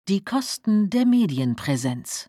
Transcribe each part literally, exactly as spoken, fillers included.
Die Kosten der Medienpräsenz.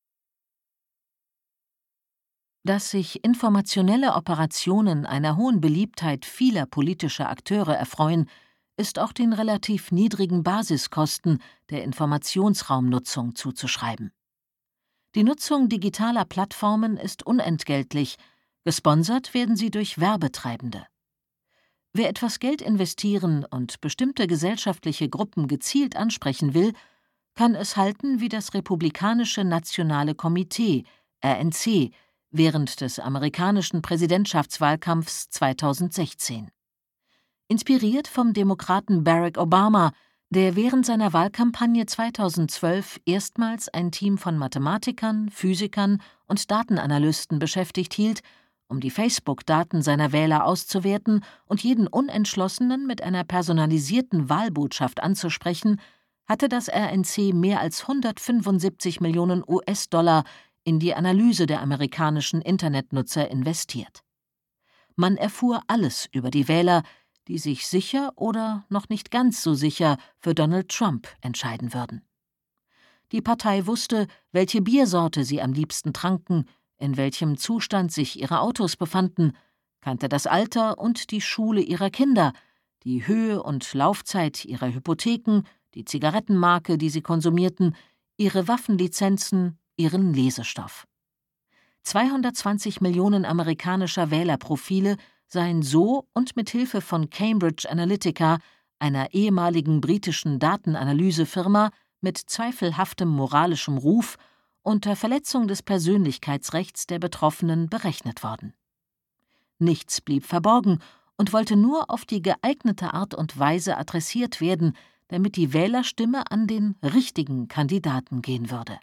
Dass sich informationelle Operationen einer hohen Beliebtheit vieler politischer Akteure erfreuen, ist auch den relativ niedrigen Basiskosten der Informationsraumnutzung zuzuschreiben. Die Nutzung digitaler Plattformen ist unentgeltlich, gesponsert werden sie durch Werbetreibende. Wer etwas Geld investieren und bestimmte gesellschaftliche Gruppen gezielt ansprechen will, kann es halten wie das Republikanische Nationale Komitee, R N C, während des amerikanischen Präsidentschaftswahlkampfs zweitausendsechzehn. Inspiriert vom Demokraten Barack Obama, der während seiner Wahlkampagne zweitausendzwölf erstmals ein Team von Mathematikern, Physikern und Datenanalysten beschäftigt hielt, um die Facebook-Daten seiner Wähler auszuwerten und jeden Unentschlossenen mit einer personalisierten Wahlbotschaft anzusprechen, hatte das R N C mehr als hundertfünfundsiebzig Millionen U S-Dollar in die Analyse der amerikanischen Internetnutzer investiert. Man erfuhr alles über die Wähler, die sich sicher oder noch nicht ganz so sicher für Donald Trump entscheiden würden. Die Partei wusste, welche Biersorte sie am liebsten tranken, in welchem Zustand sich ihre Autos befanden, kannte das Alter und die Schule ihrer Kinder, die Höhe und Laufzeit ihrer Hypotheken, die Zigarettenmarke, die sie konsumierten, ihre Waffenlizenzen, ihren Lesestoff. zweihundertzwanzig Millionen amerikanischer Wählerprofile seien so und mit Hilfe von Cambridge Analytica, einer ehemaligen britischen Datenanalysefirma mit zweifelhaftem moralischem Ruf, unter Verletzung des Persönlichkeitsrechts der Betroffenen berechnet worden. Nichts blieb verborgen und wollte nur auf die geeignete Art und Weise adressiert werden, damit die Wählerstimme an den richtigen Kandidaten gehen würde.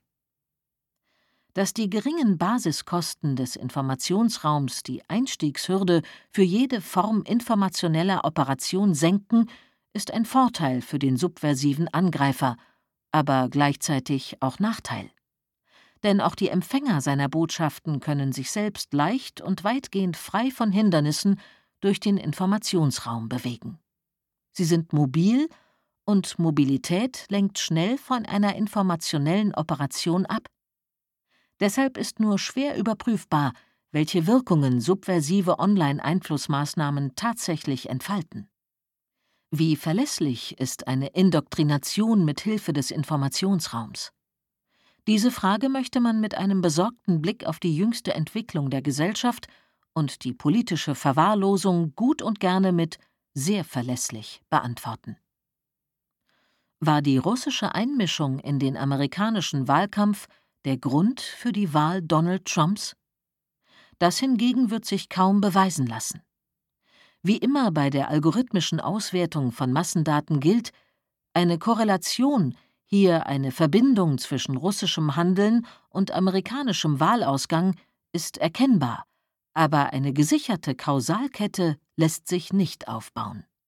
Dass die geringen Basiskosten des Informationsraums die Einstiegshürde für jede Form informationeller Operation senken, ist ein Vorteil für den subversiven Angreifer, aber gleichzeitig auch Nachteil. Denn auch die Empfänger seiner Botschaften können sich selbst leicht und weitgehend frei von Hindernissen durch den Informationsraum bewegen. Sie sind mobil, und Mobilität lenkt schnell von einer informationellen Operation ab. Deshalb ist nur schwer überprüfbar, welche Wirkungen subversive Online-Einflussmaßnahmen tatsächlich entfalten. Wie verlässlich ist eine Indoktrination mit Hilfe des Informationsraums? Diese Frage möchte man mit einem besorgten Blick auf die jüngste Entwicklung der Gesellschaft und die politische Verwahrlosung gut und gerne mit sehr verlässlich beantworten. War die russische Einmischung in den amerikanischen Wahlkampf der Grund für die Wahl Donald Trumps? Das hingegen wird sich kaum beweisen lassen. Wie immer bei der algorithmischen Auswertung von Massendaten gilt, eine Korrelation, hier eine Verbindung zwischen russischem Handeln und amerikanischem Wahlausgang, ist erkennbar, aber eine gesicherte Kausalkette lässt sich nicht aufbauen.